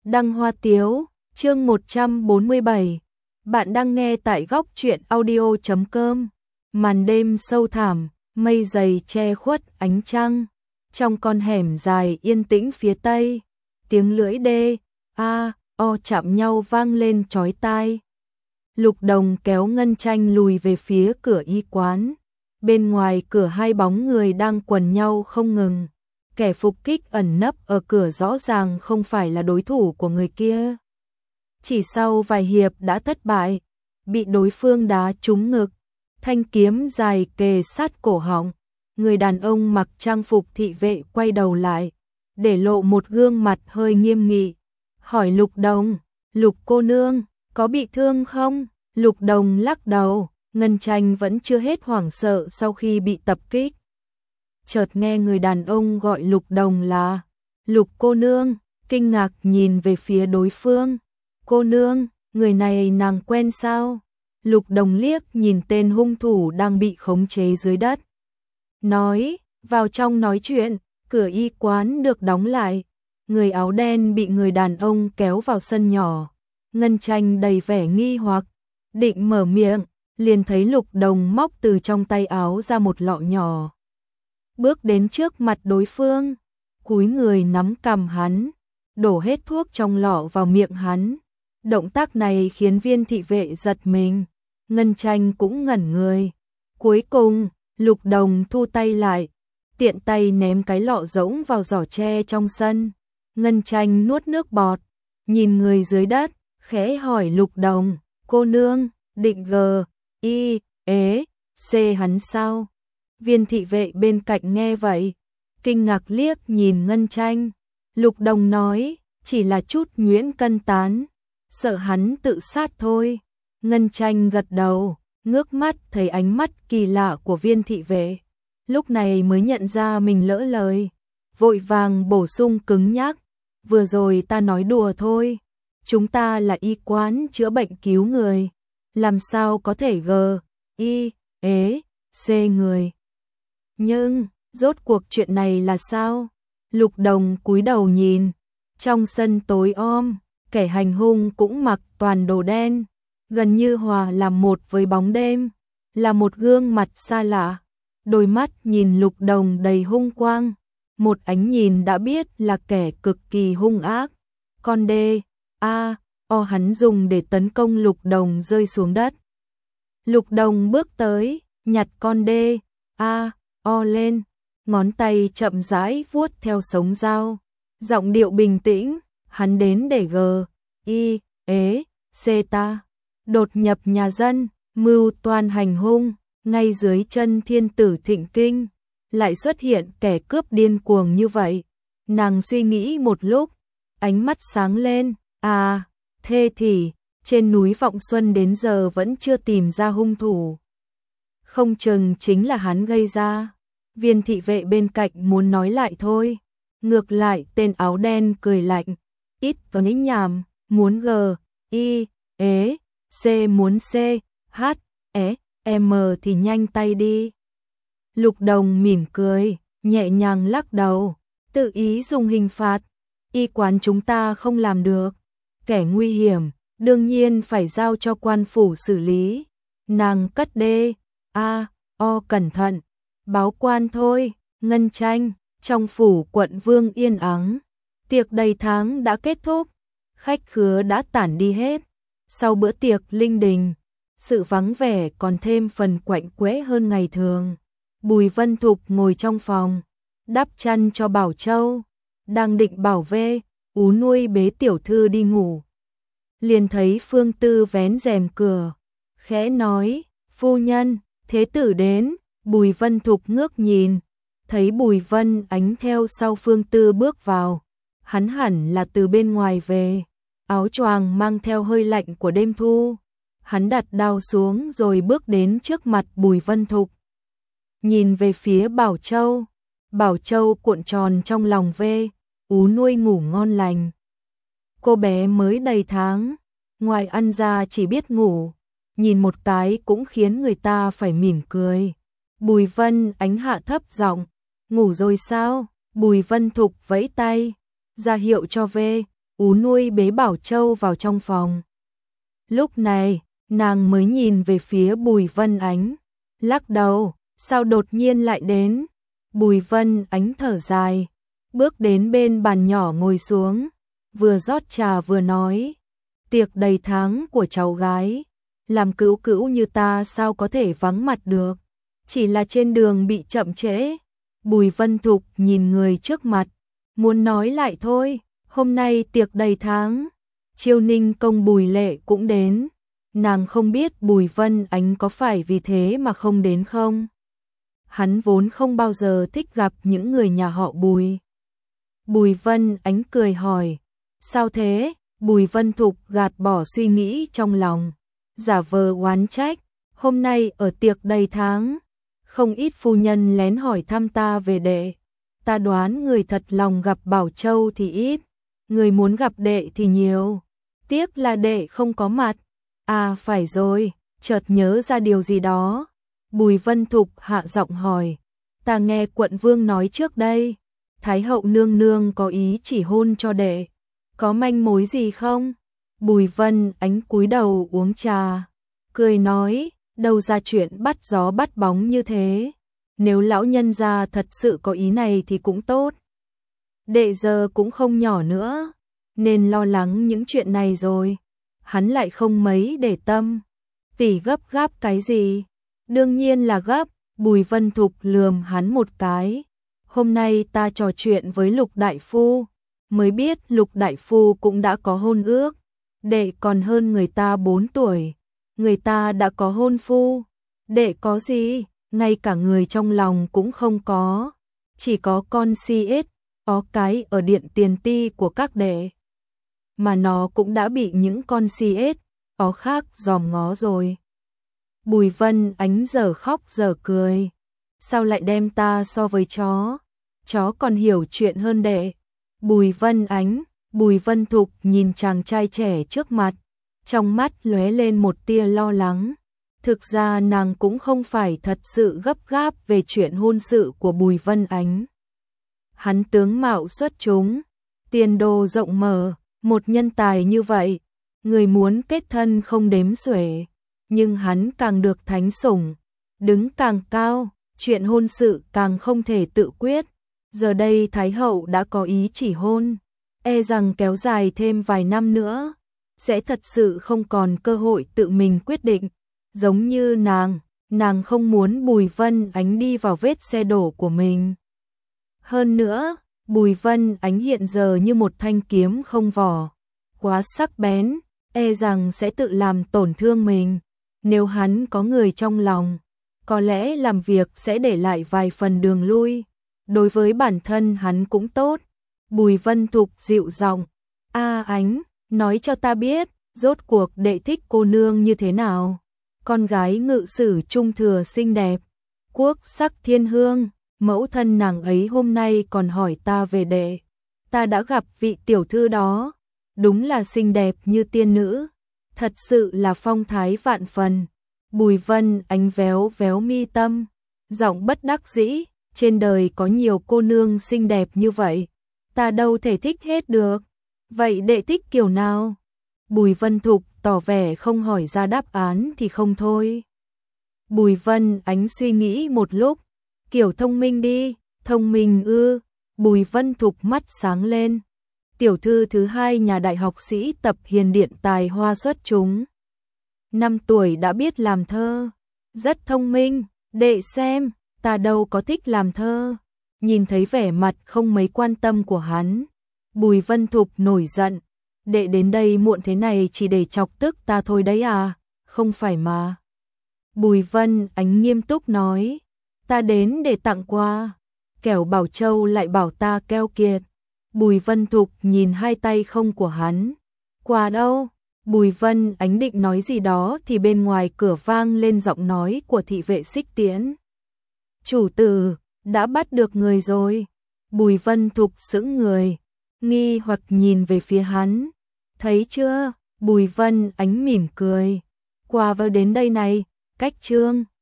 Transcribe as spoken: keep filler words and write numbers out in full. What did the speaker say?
Đăng Hoa Tiếu, chương một trăm bốn mươi bảy. Bạn đang nghe tại góc truyện audio chấm com. Màn đêm sâu thẳm, mây dày che khuất ánh trăng. Trong con hẻm dài yên tĩnh phía tây, tiếng lưỡi đê, a, o chạm nhau vang lên chói tai. Lục Đồng kéo Ngân Tranh lùi về phía cửa y quán. Bên ngoài cửa hai bóng người đang quần nhau không ngừng. Kẻ phục kích ẩn nấp ở cửa rõ ràng không phải là đối thủ của người kia. Chỉ sau vài hiệp đã thất bại, bị đối phương đá trúng ngực, thanh kiếm dài kề sát cổ họng. Người đàn ông mặc trang phục thị vệ quay đầu lại, để lộ một gương mặt hơi nghiêm nghị, hỏi Lục Đồng, Lục cô nương, có bị thương không? Lục Đồng lắc đầu, Ngân Tranh vẫn chưa hết hoảng sợ sau khi bị tập kích. Chợt nghe người đàn ông gọi Lục Đồng là Lục cô nương, kinh ngạc nhìn về phía đối phương. Cô nương, người này nàng quen sao? Lục Đồng liếc nhìn tên hung thủ đang bị khống chế dưới đất. Nói, vào trong nói chuyện, cửa y quán được đóng lại. Người áo đen bị người đàn ông kéo vào sân nhỏ. Ngân Tranh đầy vẻ nghi hoặc, định mở miệng, liền thấy Lục Đồng móc từ trong tay áo ra một lọ nhỏ. Bước đến trước mặt đối phương, cúi người nắm cằm hắn, đổ hết thuốc trong lọ vào miệng hắn. Động tác này khiến viên thị vệ giật mình, Ngân Tranh cũng ngẩn người. Cuối cùng, Lục Đồng thu tay lại, tiện tay ném cái lọ rỗng vào giỏ tre trong sân. Ngân Tranh nuốt nước bọt, nhìn người dưới đất, khẽ hỏi Lục Đồng, cô nương, định G, I, ế, C hắn sao? Viên thị vệ bên cạnh nghe vậy, kinh ngạc liếc nhìn Ngân Tranh. Lục Đồng nói, chỉ là chút nhuyễn cân tán, sợ hắn tự sát thôi. Ngân Tranh gật đầu, ngước mắt thấy ánh mắt kỳ lạ của viên thị vệ. Lúc này mới nhận ra mình lỡ lời, vội vàng bổ sung cứng nhắc. Vừa rồi ta nói đùa thôi, chúng ta là y quán chữa bệnh cứu người, làm sao có thể G, I, ế, C người. Nhưng, rốt cuộc chuyện này là sao? Lục Đồng cúi đầu nhìn, trong sân tối om, kẻ hành hung cũng mặc toàn đồ đen, gần như hòa làm một với bóng đêm, là một gương mặt xa lạ. Đôi mắt nhìn Lục Đồng đầy hung quang, một ánh nhìn đã biết là kẻ cực kỳ hung ác. Con đê, a, o hắn dùng để tấn công Lục Đồng rơi xuống đất. Lục Đồng bước tới, nhặt con đê, a, o lên, ngón tay chậm rãi vuốt theo sống dao, giọng điệu bình tĩnh, hắn đến để G, I, ế, C ta, đột nhập nhà dân, mưu toan hành hung, ngay dưới chân thiên tử thịnh kinh, lại xuất hiện kẻ cướp điên cuồng như vậy. Nàng suy nghĩ một lúc, ánh mắt sáng lên, à, thế thì, trên núi Vọng Xuân đến giờ vẫn chưa tìm ra hung thủ. Không chừng chính là hắn gây ra. Viên thị vệ bên cạnh muốn nói lại thôi. Ngược lại tên áo đen cười lạnh, ít vào nhích nhảm, muốn G, I, ế, C muốn C, H, E, M thì nhanh tay đi. Lục Đồng mỉm cười, nhẹ nhàng lắc đầu, tự ý dùng hình phạt, y quán chúng ta không làm được. Kẻ nguy hiểm, đương nhiên phải giao cho quan phủ xử lý. Nàng cất đê, a, o cẩn thận, báo quan thôi. Ngân Tranh, trong phủ quận Vương yên ắng, tiệc đầy tháng đã kết thúc, khách khứa đã tản đi hết. Sau bữa tiệc linh đình, sự vắng vẻ còn thêm phần quạnh quẽ hơn ngày thường. Bùi Vân Thục ngồi trong phòng, đắp chăn cho Bảo Châu, đang định bảo vệ, ú nuôi bế tiểu thư đi ngủ. Liền thấy Phương Tư vén rèm cửa, khẽ nói, phu nhân, thế tử đến. Bùi Vân Thục ngước nhìn, thấy Bùi Vân Ánh theo sau Phương Tư bước vào. Hắn hẳn là từ bên ngoài về, áo choàng mang theo hơi lạnh của đêm thu. Hắn đặt đao xuống rồi bước đến trước mặt Bùi Vân Thục. Nhìn về phía Bảo Châu, Bảo Châu cuộn tròn trong lòng vê, ú nuôi ngủ ngon lành. Cô bé mới đầy tháng, ngoài ăn ra chỉ biết ngủ, nhìn một cái cũng khiến người ta phải mỉm cười. Bùi Vân Ánh hạ thấp giọng, ngủ rồi sao? Bùi Vân Thục vẫy tay, ra hiệu cho về, Ú Nuôi bế Bảo Châu vào trong phòng. Lúc này, nàng mới nhìn về phía Bùi Vân Ánh, lắc đầu, sao đột nhiên lại đến? Bùi Vân Ánh thở dài, bước đến bên bàn nhỏ ngồi xuống, vừa rót trà vừa nói, tiệc đầy tháng của cháu gái, làm cữu cữu như ta sao có thể vắng mặt được, chỉ là trên đường bị chậm trễ. Bùi Vân Thục nhìn người trước mặt, muốn nói lại thôi, hôm nay tiệc đầy tháng, Chiêu Ninh công Bùi Lệ cũng đến, nàng không biết Bùi Vân Ánh có phải vì thế mà không đến không? Hắn vốn không bao giờ thích gặp những người nhà họ Bùi. Bùi Vân Ánh cười hỏi, sao thế? Bùi Vân Thục gạt bỏ suy nghĩ trong lòng, giả vờ oán trách, hôm nay ở tiệc đầy tháng, không ít phu nhân lén hỏi thăm ta về đệ. Ta đoán người thật lòng gặp Bảo Châu thì ít, người muốn gặp đệ thì nhiều. Tiếc là đệ không có mặt. À phải rồi, chợt nhớ ra điều gì đó. Bùi Vân Thục hạ giọng hỏi, ta nghe quận vương nói trước đây, Thái hậu nương nương có ý chỉ hôn cho đệ, có manh mối gì không? Bùi Vân Ánh cúi đầu uống trà, cười nói, đâu ra chuyện bắt gió bắt bóng như thế. Nếu lão nhân gia thật sự có ý này thì cũng tốt. Đệ giờ cũng không nhỏ nữa, nên lo lắng những chuyện này rồi. Hắn lại không mấy để tâm. Tỷ gấp gáp cái gì? Đương nhiên là gấp. Bùi Vân Thục lườm hắn một cái. Hôm nay ta trò chuyện với Lục Đại Phu, mới biết Lục Đại Phu cũng đã có hôn ước. Đệ còn hơn người ta bốn tuổi, người ta đã có hôn phu. Đệ có gì? Ngay cả người trong lòng cũng không có, chỉ có con si ết, ó cái ở điện tiền ti của các đệ. Mà nó cũng đã bị những con si ết, ó khác dòm ngó rồi. Bùi Vân Ánh giờ khóc giờ cười, sao lại đem ta so với chó, chó còn hiểu chuyện hơn đệ. Bùi Vân Ánh, Bùi Vân Thục nhìn chàng trai trẻ trước mặt, trong mắt lóe lên một tia lo lắng. Thực ra nàng cũng không phải thật sự gấp gáp về chuyện hôn sự của Bùi Vân Ánh. Hắn tướng mạo xuất chúng, tiền đồ rộng mở, một nhân tài như vậy, người muốn kết thân không đếm xuể, nhưng hắn càng được thánh sủng, đứng càng cao, chuyện hôn sự càng không thể tự quyết. Giờ đây Thái hậu đã có ý chỉ hôn, e rằng kéo dài thêm vài năm nữa, sẽ thật sự không còn cơ hội tự mình quyết định. Giống như nàng, nàng không muốn Bùi Vân Ánh đi vào vết xe đổ của mình. Hơn nữa, Bùi Vân Ánh hiện giờ như một thanh kiếm không vỏ, quá sắc bén, e rằng sẽ tự làm tổn thương mình. Nếu hắn có người trong lòng, có lẽ làm việc sẽ để lại vài phần đường lui. Đối với bản thân hắn cũng tốt. Bùi Vân Thục dịu giọng, A Ánh, nói cho ta biết, rốt cuộc đệ thích cô nương như thế nào? Con gái ngự sử trung thừa xinh đẹp, quốc sắc thiên hương, mẫu thân nàng ấy hôm nay còn hỏi ta về đệ. Ta đã gặp vị tiểu thư đó, đúng là xinh đẹp như tiên nữ, thật sự là phong thái vạn phần. Bùi Vân Ánh véo véo mi tâm, giọng bất đắc dĩ, trên đời có nhiều cô nương xinh đẹp như vậy, ta đâu thể thích hết được. Vậy đệ thích kiểu nào? Bùi Vân Thục tỏ vẻ không hỏi ra đáp án thì không thôi. Bùi Vân Ánh suy nghĩ một lúc, kiểu thông minh đi. Thông minh ư? Bùi Vân Thục mắt sáng lên. Tiểu thư thứ hai nhà đại học sĩ Tập Hiền Điện tài hoa xuất chúng. Năm tuổi đã biết làm thơ, rất thông minh. Đệ xem, ta đâu có thích làm thơ. Nhìn thấy vẻ mặt không mấy quan tâm của hắn, Bùi Vân Thục nổi giận. Đệ đến đây muộn thế này chỉ để chọc tức ta thôi đấy à? Không phải mà. Bùi Vân Ánh nghiêm túc nói, ta đến để tặng quà. Kẻo Bảo Châu lại bảo ta keo kiệt. Bùi Vân Thục nhìn hai tay không của hắn. Quà đâu? Bùi Vân Ánh định nói gì đó thì bên ngoài cửa vang lên giọng nói của thị vệ Xích Tiễn. Chủ tử, đã bắt được người rồi. Bùi Vân Thục sững người, nghi hoặc nhìn về phía hắn. Thấy chưa? Bùi Vân Ánh mỉm cười. Quà vào đến đây này, cách trương.